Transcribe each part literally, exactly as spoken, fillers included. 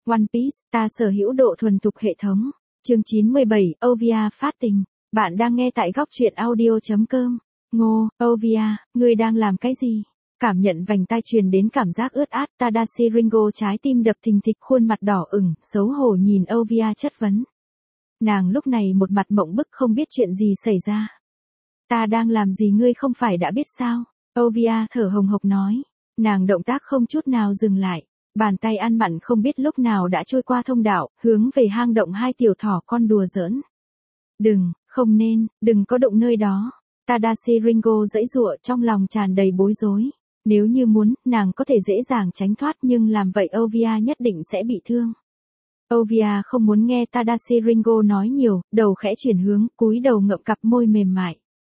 One Piece, ta sở hữu độ thuần thục hệ thống. Chương chín mươi bảy, Ovia phát tình. Bạn đang nghe tại góc truyện audio.com. Ngô, Ovia, ngươi đang làm cái gì? Cảm nhận vành tai truyền đến cảm giác ướt át, Tadashi Ringo trái tim đập thình thịch, khuôn mặt đỏ ửng, xấu hổ nhìn Ovia chất vấn. Nàng lúc này một mặt mộng bức không biết chuyện gì xảy ra. Ta đang làm gì ngươi không phải đã biết sao? Ovia thở hồng hộc nói. Nàng động tác không chút nào dừng lại. Bàn tay ăn mặn không biết lúc nào đã trôi qua thông đạo, hướng về hang động hai tiểu thỏ con đùa giỡn. Đừng, không nên, đừng có động nơi đó. Tadashi Ringo giãy giụa, trong lòng tràn đầy bối rối. Nếu như muốn, nàng có thể dễ dàng tránh thoát, nhưng làm vậy Ovia nhất định sẽ bị thương. Ovia không muốn nghe Tadashi Ringo nói nhiều, đầu khẽ chuyển hướng, cúi đầu ngậm cặp môi mềm mại.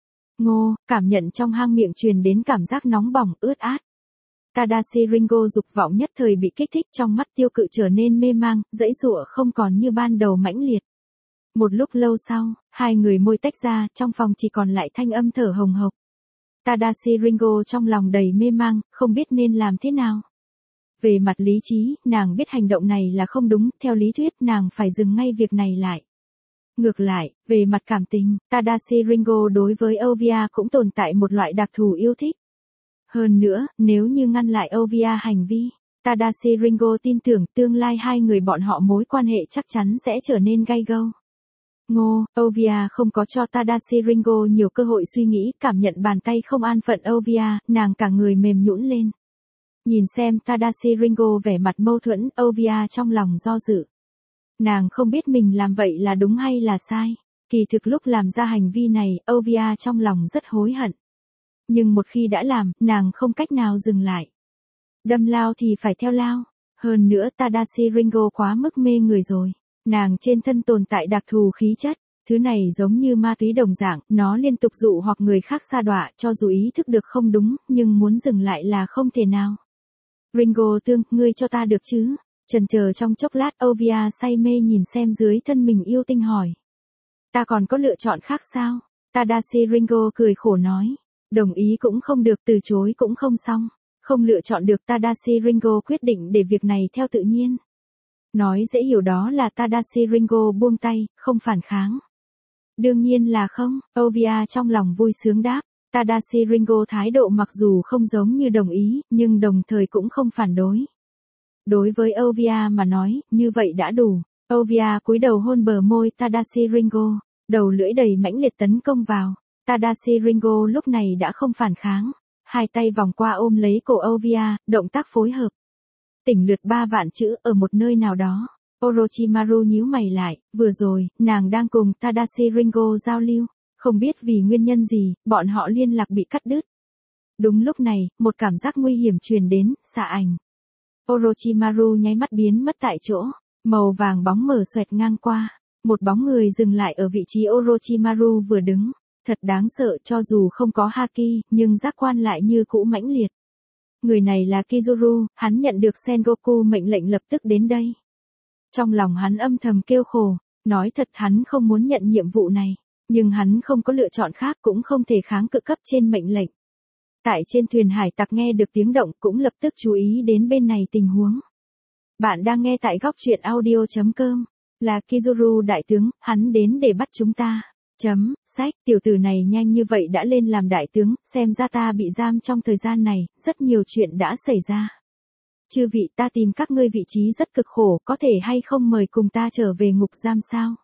Ngô, cảm nhận trong hang miệng truyền đến cảm giác nóng bỏng, ướt át. Tadashi Ringo dục vọng nhất thời bị kích thích, trong mắt tiêu cự trở nên mê mang, giãy giụa không còn như ban đầu mãnh liệt. Một lúc lâu sau, hai người môi tách ra, trong phòng chỉ còn lại thanh âm thở hồng hộc. Tadashi Ringo trong lòng đầy mê mang, không biết nên làm thế nào. Về mặt lý trí, nàng biết hành động này là không đúng, theo lý thuyết nàng phải dừng ngay việc này lại. Ngược lại, về mặt cảm tình, Tadashi Ringo đối với Ovia cũng tồn tại một loại đặc thù yêu thích. Hơn nữa, nếu như ngăn lại Ovia hành vi, Tadashi Ringo tin tưởng tương lai hai người bọn họ mối quan hệ chắc chắn sẽ trở nên gay go. Ngô, Ovia không có cho Tadashi Ringo nhiều cơ hội suy nghĩ, cảm nhận bàn tay không an phận Ovia, nàng cả người mềm nhũn lên. Nhìn xem Tadashi Ringo vẻ mặt mâu thuẫn, Ovia trong lòng do dự. Nàng không biết mình làm vậy là đúng hay là sai. Kỳ thực lúc làm ra hành vi này, Ovia trong lòng rất hối hận. Nhưng một khi đã làm, nàng không cách nào dừng lại. Đâm lao thì phải theo lao. Hơn nữa Tadashi Ringo quá mức mê người rồi. Nàng trên thân tồn tại đặc thù khí chất. Thứ này giống như ma túy đồng dạng, nó liên tục dụ hoặc người khác sa đọa, cho dù ý thức được không đúng, nhưng muốn dừng lại là không thể nào. Ringo tương, ngươi cho ta được chứ? Chần chờ trong chốc lát, Ovia say mê nhìn xem dưới thân mình yêu tinh hỏi. Ta còn có lựa chọn khác sao? Tadashi Ringo cười khổ nói. Đồng ý cũng không được, từ chối cũng không xong. Không lựa chọn được, Tadashi Ringo quyết định để việc này theo tự nhiên. Nói dễ hiểu đó là Tadashi Ringo buông tay, không phản kháng. Đương nhiên là không, Ovia trong lòng vui sướng đáp. Tadashi Ringo thái độ mặc dù không giống như đồng ý, nhưng đồng thời cũng không phản đối. Đối với Ovia mà nói, như vậy đã đủ. Ovia cúi đầu hôn bờ môi Tadashi Ringo, đầu lưỡi đầy mãnh liệt tấn công vào. Tadashi Ringo lúc này đã không phản kháng, hai tay vòng qua ôm lấy cổ Ovia, động tác phối hợp. Tỉnh lượt ba vạn chữ ở một nơi nào đó. Orochimaru nhíu mày lại, vừa rồi, nàng đang cùng Tadashi Ringo giao lưu, không biết vì nguyên nhân gì, bọn họ liên lạc bị cắt đứt. Đúng lúc này, một cảm giác nguy hiểm truyền đến, xạ ảnh. Orochimaru nháy mắt biến mất tại chỗ, màu vàng bóng mờ xoẹt ngang qua, một bóng người dừng lại ở vị trí Orochimaru vừa đứng. Thật đáng sợ, cho dù không có haki, nhưng giác quan lại như cũ mãnh liệt. Người này là Kizuru, hắn nhận được Sengoku mệnh lệnh lập tức đến đây. Trong lòng hắn âm thầm kêu khổ, nói thật hắn không muốn nhận nhiệm vụ này, nhưng hắn không có lựa chọn khác, cũng không thể kháng cự cấp trên mệnh lệnh. Tại trên thuyền hải tặc nghe được tiếng động cũng lập tức chú ý đến bên này tình huống. Bạn đang nghe tại góc truyện audio.com, là Kizuru đại tướng, hắn đến để bắt chúng ta. Chấm, sách, tiểu tử này nhanh như vậy đã lên làm đại tướng, xem ra ta bị giam trong thời gian này, rất nhiều chuyện đã xảy ra. Chư vị, ta tìm các ngươi vị trí rất cực khổ, có thể hay không mời cùng ta trở về ngục giam sao?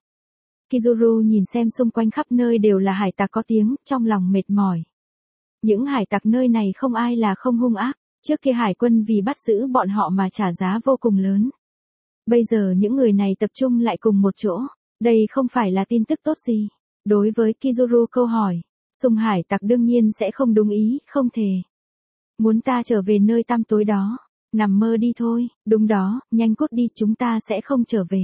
Kizuru nhìn xem xung quanh khắp nơi đều là hải tặc có tiếng, trong lòng mệt mỏi. Những hải tặc nơi này không ai là không hung ác, trước kia hải quân vì bắt giữ bọn họ mà trả giá vô cùng lớn. Bây giờ những người này tập trung lại cùng một chỗ, đây không phải là tin tức tốt gì. Đối với Kizuru câu hỏi, Sung hải tặc đương nhiên sẽ không đồng ý, không thể. Muốn ta trở về nơi tăm tối đó, nằm mơ đi thôi, đúng đó, nhanh cút đi, chúng ta sẽ không trở về.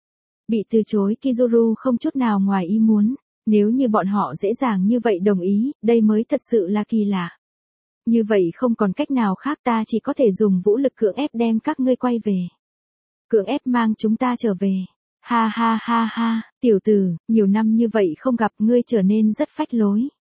Bị từ chối, Kizuru không chút nào ngoài ý muốn, nếu như bọn họ dễ dàng như vậy đồng ý, đây mới thật sự là kỳ lạ. Như vậy không còn cách nào khác, ta chỉ có thể dùng vũ lực cưỡng ép đem các ngươi quay về. Cưỡng ép mang chúng ta trở về. Ha ha ha ha, tiểu tử, nhiều năm như vậy không gặp ngươi trở nên rất phách lối.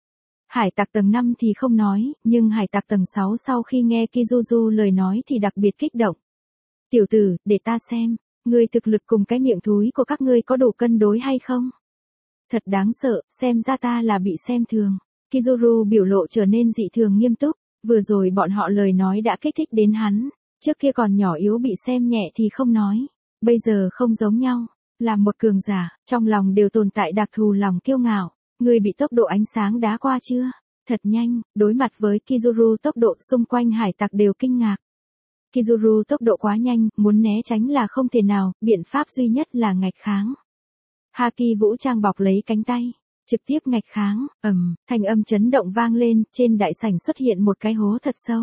Hải tặc tầng năm thì không nói, nhưng hải tặc tầng sáu sau khi nghe Kizuzu lời nói thì đặc biệt kích động. Tiểu tử, để ta xem, Ngươi thực lực cùng cái miệng thúi của các ngươi có đủ cân đối hay không? Thật đáng sợ, xem ra ta là bị xem thường. Kizuru biểu lộ trở nên dị thường nghiêm túc, vừa rồi bọn họ lời nói đã kích thích đến hắn, trước kia còn nhỏ yếu bị xem nhẹ thì không nói, bây giờ không giống nhau, là một cường giả, trong lòng đều tồn tại đặc thù lòng kiêu ngạo. Ngươi bị tốc độ ánh sáng đá qua chưa? Thật nhanh, đối mặt với Kizuru tốc độ xung quanh hải tặc đều kinh ngạc. Kizuru tốc độ quá nhanh, muốn né tránh là không thể nào, biện pháp duy nhất là nghịch kháng. Haki vũ trang bọc lấy cánh tay, trực tiếp nghịch kháng, ầm, thanh âm chấn động vang lên, trên đại sảnh xuất hiện một cái hố thật sâu.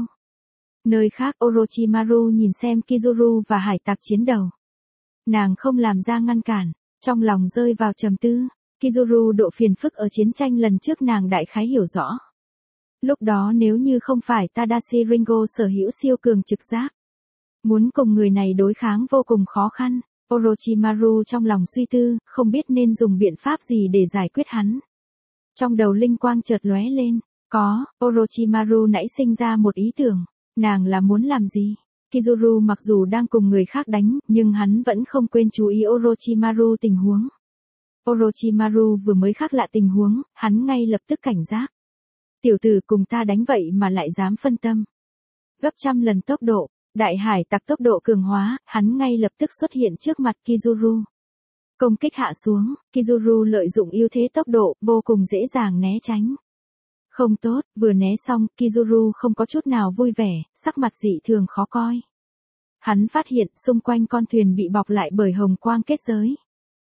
Nơi khác Orochimaru nhìn xem Kizuru và hải tặc chiến đầu. Nàng không làm ra ngăn cản, trong lòng rơi vào trầm tư. Kizuru độ phiền phức ở chiến tranh lần trước nàng đại khái hiểu rõ. Lúc đó nếu như không phải Tadashi Ringo sở hữu siêu cường trực giác, muốn cùng người này đối kháng vô cùng khó khăn. Orochimaru trong lòng suy tư, không biết nên dùng biện pháp gì để giải quyết hắn. Trong đầu linh quang chợt lóe lên, có, Orochimaru nãy sinh ra một ý tưởng, nàng là muốn làm gì? Kizuru mặc dù đang cùng người khác đánh, nhưng hắn vẫn không quên chú ý Orochimaru tình huống. Orochimaru vừa mới khác lạ tình huống, hắn ngay lập tức cảnh giác. Tiểu tử cùng ta đánh vậy mà lại dám phân tâm. Gấp trăm lần tốc độ, đại hải tặc tốc độ cường hóa, hắn ngay lập tức xuất hiện trước mặt Kizuru. Công kích hạ xuống, Kizuru lợi dụng ưu thế tốc độ, vô cùng dễ dàng né tránh. Không tốt, vừa né xong, Kizuru không có chút nào vui vẻ, sắc mặt dị thường khó coi. Hắn phát hiện xung quanh con thuyền bị bọc lại bởi hồng quang kết giới.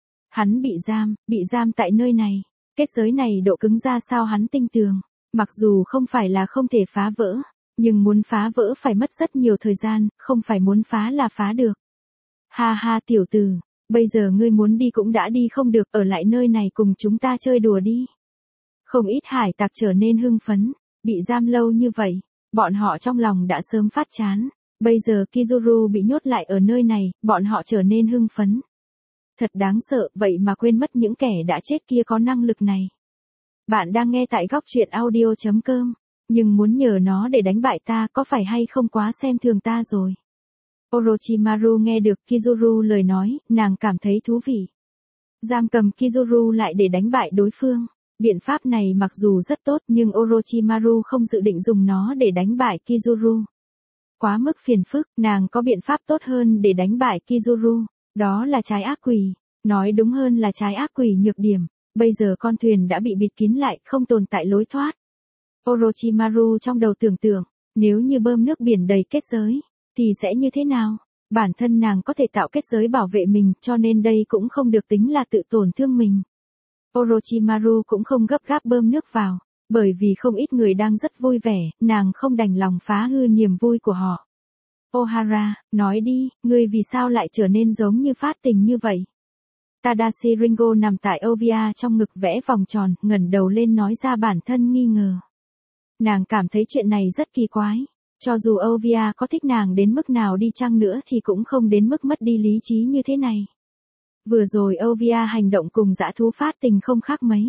Hắn bị giam, bị giam tại nơi này. Kết giới này độ cứng ra sao hắn tinh tường. Mặc dù không phải là không thể phá vỡ, nhưng muốn phá vỡ phải mất rất nhiều thời gian, không phải muốn phá là phá được. Ha ha tiểu tử, bây giờ ngươi muốn đi cũng đã đi không được, ở lại nơi này cùng chúng ta chơi đùa đi. Không ít hải tặc trở nên hưng phấn, bị giam lâu như vậy, bọn họ trong lòng đã sớm phát chán. Bây giờ Kizuru bị nhốt lại ở nơi này, bọn họ trở nên hưng phấn. Thật đáng sợ, vậy mà quên mất những kẻ đã chết kia có năng lực này. Bạn đang nghe tại góc truyện audio chấm com, nhưng muốn nhờ nó để đánh bại ta có phải hay không quá xem thường ta rồi. Orochimaru nghe được Kizuru lời nói, nàng cảm thấy thú vị. Giam cầm Kizuru lại để đánh bại đối phương. Biện pháp này mặc dù rất tốt nhưng Orochimaru không dự định dùng nó để đánh bại Kizuru. Quá mức phiền phức, nàng có biện pháp tốt hơn để đánh bại Kizuru. Đó là trái ác quỷ. Nói đúng hơn là trái ác quỷ nhược điểm. Bây giờ con thuyền đã bị bịt kín lại, không tồn tại lối thoát. Orochimaru trong đầu tưởng tượng, nếu như bơm nước biển đầy kết giới, thì sẽ như thế nào? Bản thân nàng có thể tạo kết giới bảo vệ mình, cho nên đây cũng không được tính là tự tổn thương mình. Orochimaru cũng không gấp gáp bơm nước vào, bởi vì không ít người đang rất vui vẻ, nàng không đành lòng phá hư niềm vui của họ. Ohara, nói đi, ngươi vì sao lại trở nên giống như phát tình như vậy? Tadashi Ringo nằm tại Ovia trong ngực vẽ vòng tròn, ngẩng đầu lên nói ra bản thân nghi ngờ. Nàng cảm thấy chuyện này rất kỳ quái. Cho dù Ovia có thích nàng đến mức nào đi chăng nữa thì cũng không đến mức mất đi lý trí như thế này. Vừa rồi Ovia hành động cùng dã thú phát tình không khác mấy.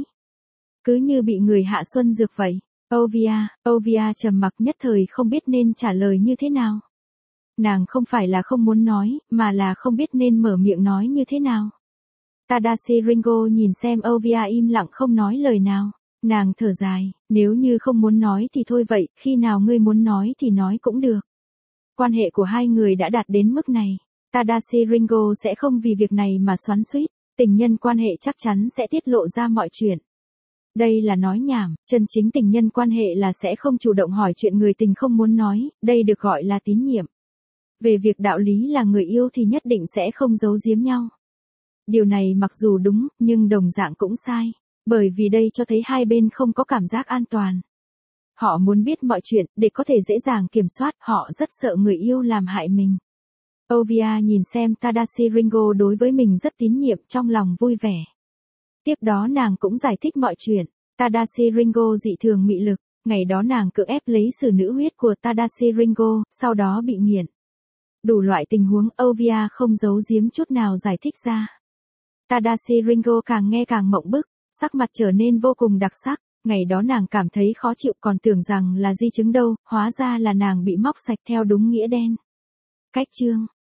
Cứ như bị người hạ xuân dược vậy. Ovia, Ovia trầm mặc nhất thời không biết nên trả lời như thế nào. Nàng không phải là không muốn nói, mà là không biết nên mở miệng nói như thế nào. Tadashi Ringo nhìn xem Ovia im lặng không nói lời nào. Nàng thở dài, nếu như không muốn nói thì thôi vậy, khi nào ngươi muốn nói thì nói cũng được. Quan hệ của hai người đã đạt đến mức này. Tadashi Ringo sẽ không vì việc này mà xoắn xuýt, tình nhân quan hệ chắc chắn sẽ tiết lộ ra mọi chuyện. Đây là nói nhảm, chân chính tình nhân quan hệ là sẽ không chủ động hỏi chuyện người tình không muốn nói, đây được gọi là tín nhiệm. Về việc đạo lý là người yêu thì nhất định sẽ không giấu giếm nhau. Điều này mặc dù đúng, nhưng đồng dạng cũng sai. Bởi vì đây cho thấy hai bên không có cảm giác an toàn. Họ muốn biết mọi chuyện, để có thể dễ dàng kiểm soát, họ rất sợ người yêu làm hại mình. Ovia nhìn xem Tadashi Ringo đối với mình rất tín nhiệm, trong lòng vui vẻ. Tiếp đó nàng cũng giải thích mọi chuyện. Tadashi Ringo dị thường mị lực, ngày đó nàng cưỡng ép lấy sử nữ huyết của Tadashi Ringo, sau đó bị nghiện. Đủ loại tình huống Ovia không giấu giếm chút nào giải thích ra. Tadashi Ringo càng nghe càng mộng bức. Sắc mặt trở nên vô cùng đặc sắc, ngày đó nàng cảm thấy khó chịu còn tưởng rằng là di chứng đâu, hóa ra là nàng bị móc sạch theo đúng nghĩa đen. Cách chương